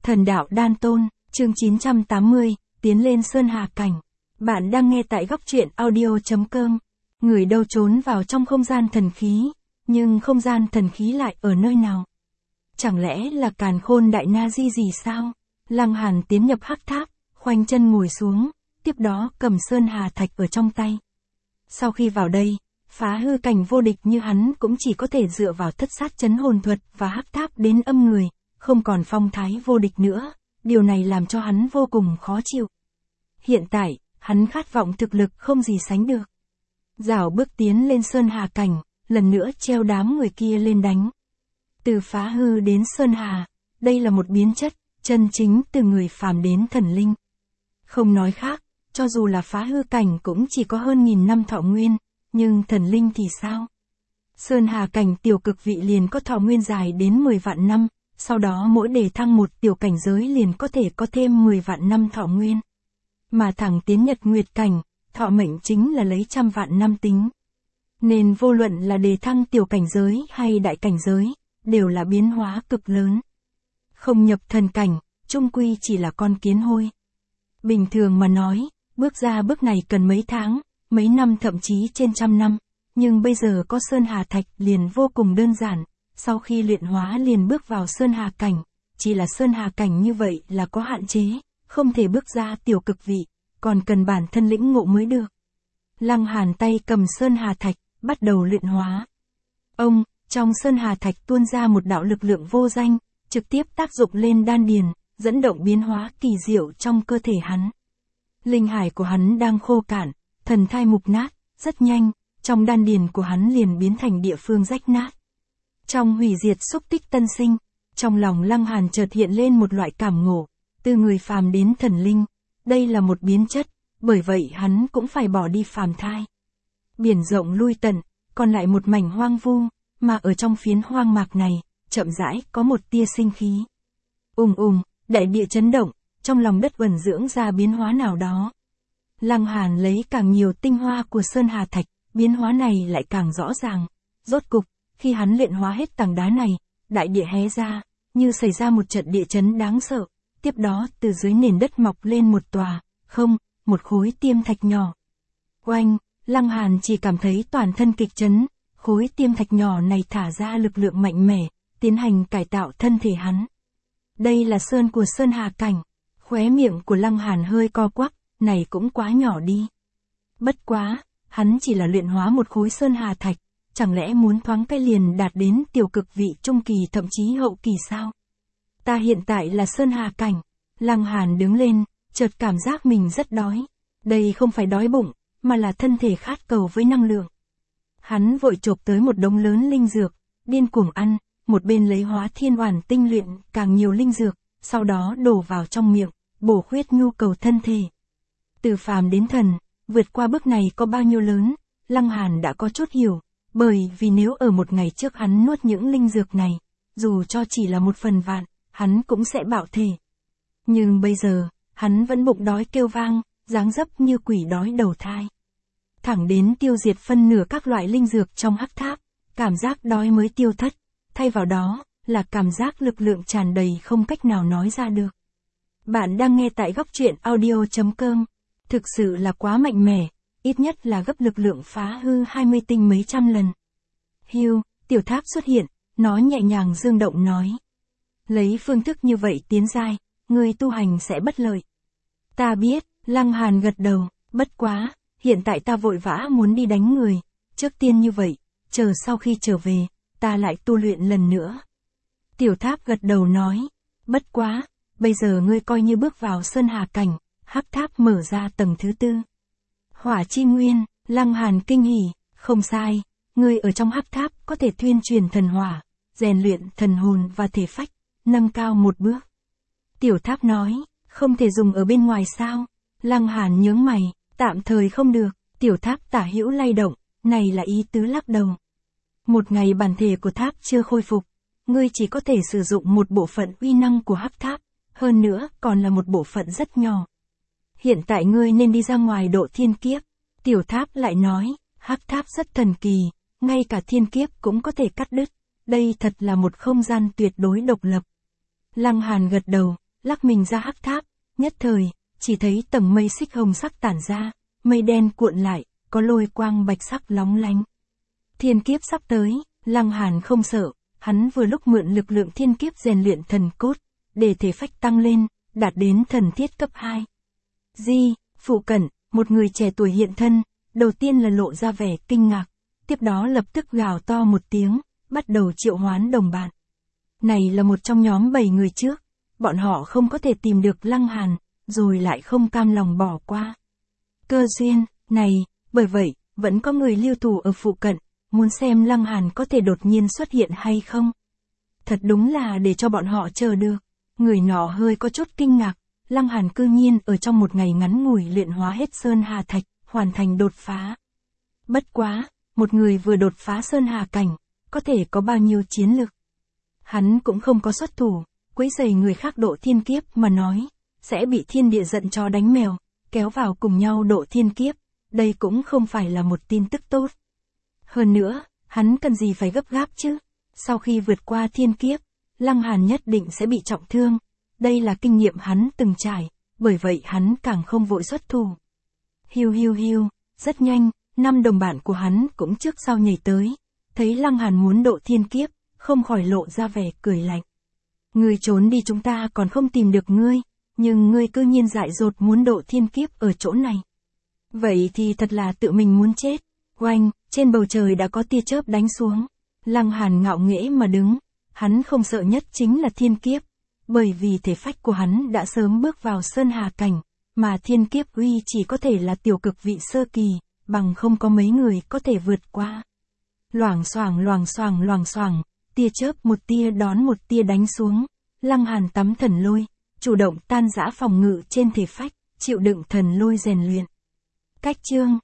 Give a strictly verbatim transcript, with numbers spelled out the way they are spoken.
Thần đạo đan tôn, chương chín trăm tám mươi, tiến lên Sơn Hà Cảnh. Bạn đang nghe tại góc truyện audio chấm com. Người đâu trốn vào trong không gian thần khí, nhưng không gian thần khí lại ở nơi nào? Chẳng lẽ là Càn Khôn Đại Na Di gì sao? Lăng Hàn tiến nhập hắc tháp, khoanh chân ngồi xuống, tiếp đó cầm Sơn Hà Thạch ở trong tay. Sau khi vào đây, phá hư cảnh vô địch như hắn cũng chỉ có thể dựa vào thất sát chấn hồn thuật và hắc tháp đến âm người, không còn phong thái vô địch nữa, điều này làm cho hắn vô cùng khó chịu. Hiện tại, hắn khát vọng thực lực không gì sánh được. Rảo bước tiến lên Sơn Hà Cảnh, lần nữa treo đám người kia lên đánh. Từ phá hư đến Sơn Hà, đây là một biến chất, chân chính từ người phàm đến thần linh. Không nói khác, cho dù là phá hư cảnh cũng chỉ có hơn nghìn năm thọ nguyên, nhưng thần linh thì sao? Sơn Hà Cảnh tiểu cực vị liền có thọ nguyên dài đến mười vạn năm, sau đó mỗi đề thăng một tiểu cảnh giới liền có thể có thêm mười vạn năm thọ nguyên. Mà thẳng tiến Nhật Nguyệt Cảnh, thọ mệnh chính là lấy trăm vạn năm tính. Nên vô luận là đề thăng tiểu cảnh giới hay đại cảnh giới, đều là biến hóa cực lớn. Không nhập thần cảnh, chung quy chỉ là con kiến hôi. Bình thường mà nói, bước ra bước này cần mấy tháng, mấy năm thậm chí trên trăm năm, nhưng bây giờ có Sơn Hà Thạch liền vô cùng đơn giản, sau khi luyện hóa liền bước vào Sơn Hà Cảnh, chỉ là Sơn Hà Cảnh như vậy là có hạn chế, không thể bước ra tiểu cực vị, còn cần bản thân lĩnh ngộ mới được. Lăng Hàn tay cầm Sơn Hà Thạch, bắt đầu luyện hóa. Ông, trong Sơn Hà Thạch tuôn ra một đạo lực lượng vô danh, trực tiếp tác dụng lên đan điền, dẫn động biến hóa kỳ diệu trong cơ thể hắn. Linh hải của hắn đang khô cạn, thần thai mục nát, rất nhanh, trong đan điền của hắn liền biến thành địa phương rách nát. Trong hủy diệt xúc tích tân sinh, trong lòng Lăng Hàn chợt hiện lên một loại cảm ngộ, từ người phàm đến thần linh, đây là một biến chất, bởi vậy hắn cũng phải bỏ đi phàm thai. Biển rộng lui tận, còn lại một mảnh hoang vu, mà ở trong phiến hoang mạc này, chậm rãi có một tia sinh khí. Ùng ùng, đại địa chấn động, trong lòng đất vẩn dưỡng ra biến hóa nào đó. Lăng Hàn lấy càng nhiều tinh hoa của Sơn Hà Thạch, biến hóa này lại càng rõ ràng. Rốt cục, khi hắn luyện hóa hết tảng đá này, đại địa hé ra, như xảy ra một trận địa chấn đáng sợ. Tiếp đó từ dưới nền đất mọc lên một tòa, không, một khối tiêm thạch nhỏ. Oanh, Lăng Hàn chỉ cảm thấy toàn thân kịch chấn, khối tiêm thạch nhỏ này thả ra lực lượng mạnh mẽ, tiến hành cải tạo thân thể hắn. Đây là sơn của Sơn Hà Cảnh, khóe miệng của Lăng Hàn hơi co quắp, này cũng quá nhỏ đi. Bất quá, hắn chỉ là luyện hóa một khối Sơn Hà Thạch, chẳng lẽ muốn thoáng cái liền đạt đến tiểu cực vị trung kỳ thậm chí hậu kỳ sao? Ta hiện tại là Sơn Hà Cảnh. Lăng Hàn đứng lên, chợt cảm giác mình rất đói. Đây không phải đói bụng, mà là thân thể khát cầu với năng lượng. Hắn vội chộp tới một đống lớn linh dược, điên cuồng ăn, một bên lấy hóa thiên oản tinh luyện càng nhiều linh dược, sau đó đổ vào trong miệng, bổ khuyết nhu cầu thân thể. Từ phàm đến thần, vượt qua bước này có bao nhiêu lớn, Lăng Hàn đã có chút hiểu, bởi vì nếu ở một ngày trước hắn nuốt những linh dược này, dù cho chỉ là một phần vạn, hắn cũng sẽ bạo thể. Nhưng bây giờ, hắn vẫn bụng đói kêu vang, dáng dấp như quỷ đói đầu thai. Thẳng đến tiêu diệt phân nửa các loại linh dược trong hắc tháp, cảm giác đói mới tiêu thất, thay vào đó, là cảm giác lực lượng tràn đầy không cách nào nói ra được. Bạn đang nghe tại góc truyện audio chấm com, thực sự là quá mạnh mẽ, ít nhất là gấp lực lượng phá hư hai mươi tinh mấy trăm lần. Hiu, tiểu tháp xuất hiện, nó nhẹ nhàng dương động nói. Lấy phương thức như vậy tiến giai, người tu hành sẽ bất lợi. Ta biết, Lăng Hàn gật đầu, bất quá, hiện tại ta vội vã muốn đi đánh người, trước tiên như vậy, chờ sau khi trở về, ta lại tu luyện lần nữa. Tiểu tháp gật đầu nói, bất quá, bây giờ ngươi coi như bước vào Sơn Hà Cảnh, hắc tháp mở ra tầng thứ tư. Hỏa chi nguyên, Lăng Hàn kinh hỉ, không sai, ngươi ở trong hắc tháp có thể tuyên truyền thần hỏa, rèn luyện thần hồn và thể phách, nâng cao một bước. Tiểu tháp nói, không thể dùng ở bên ngoài sao? Lăng Hàn nhướng mày, tạm thời không được. Tiểu tháp tả hữu lay động, này là ý tứ lắc đầu. Một ngày bản thể của tháp chưa khôi phục, ngươi chỉ có thể sử dụng một bộ phận uy năng của hắc tháp, hơn nữa còn là một bộ phận rất nhỏ. Hiện tại ngươi nên đi ra ngoài độ thiên kiếp. Tiểu tháp lại nói, hắc tháp rất thần kỳ, ngay cả thiên kiếp cũng có thể cắt đứt. Đây thật là một không gian tuyệt đối độc lập. Lăng Hàn gật đầu, lắc mình ra hắc tháp, nhất thời, chỉ thấy tầng mây xích hồng sắc tản ra, mây đen cuộn lại, có lôi quang bạch sắc lóng lánh. Thiên kiếp sắp tới, Lăng Hàn không sợ, hắn vừa lúc mượn lực lượng thiên kiếp rèn luyện thần cốt, để thể phách tăng lên, đạt đến thần thiết cấp hai. Di, phụ cận, một người trẻ tuổi hiện thân, đầu tiên là lộ ra vẻ kinh ngạc, tiếp đó lập tức gào to một tiếng, bắt đầu triệu hoán đồng bạn. Này là một trong nhóm bảy người trước, bọn họ không có thể tìm được Lăng Hàn, rồi lại không cam lòng bỏ qua. Cơ duyên, này, bởi vậy, vẫn có người lưu thủ ở phụ cận, muốn xem Lăng Hàn có thể đột nhiên xuất hiện hay không. Thật đúng là để cho bọn họ chờ được. Người nọ hơi có chút kinh ngạc, Lăng Hàn cư nhiên ở trong một ngày ngắn ngủi luyện hóa hết Sơn Hà Thạch, hoàn thành đột phá. Bất quá, một người vừa đột phá Sơn Hà Cảnh, có thể có bao nhiêu chiến lực. Hắn cũng không có xuất thủ, quấy rầy người khác độ thiên kiếp mà nói, sẽ bị thiên địa giận cho đánh mèo, kéo vào cùng nhau độ thiên kiếp, đây cũng không phải là một tin tức tốt. Hơn nữa, hắn cần gì phải gấp gáp chứ? Sau khi vượt qua thiên kiếp, Lăng Hàn nhất định sẽ bị trọng thương. Đây là kinh nghiệm hắn từng trải, bởi vậy hắn càng không vội xuất thủ. Hiu hiu hiu, rất nhanh, năm đồng bạn của hắn cũng trước sau nhảy tới, thấy Lăng Hàn muốn độ thiên kiếp, không khỏi lộ ra vẻ cười lạnh. Ngươi trốn đi chúng ta còn không tìm được ngươi, nhưng ngươi cư nhiên dại dột muốn độ thiên kiếp ở chỗ này. Vậy thì thật là tự mình muốn chết. Oanh, trên bầu trời đã có tia chớp đánh xuống. Lăng Hàn ngạo nghễ mà đứng, hắn không sợ nhất chính là thiên kiếp, bởi vì thể phách của hắn đã sớm bước vào Sơn Hà Cảnh, mà thiên kiếp uy chỉ có thể là tiểu cực vị sơ kỳ, bằng không có mấy người có thể vượt qua. Loảng xoảng loảng xoảng loảng xoảng, tia chớp một tia đón một tia đánh xuống, Lăng Hàn tắm thần lôi, chủ động tan rã phòng ngự trên thể phách, chịu đựng thần lôi rèn luyện. Cách chương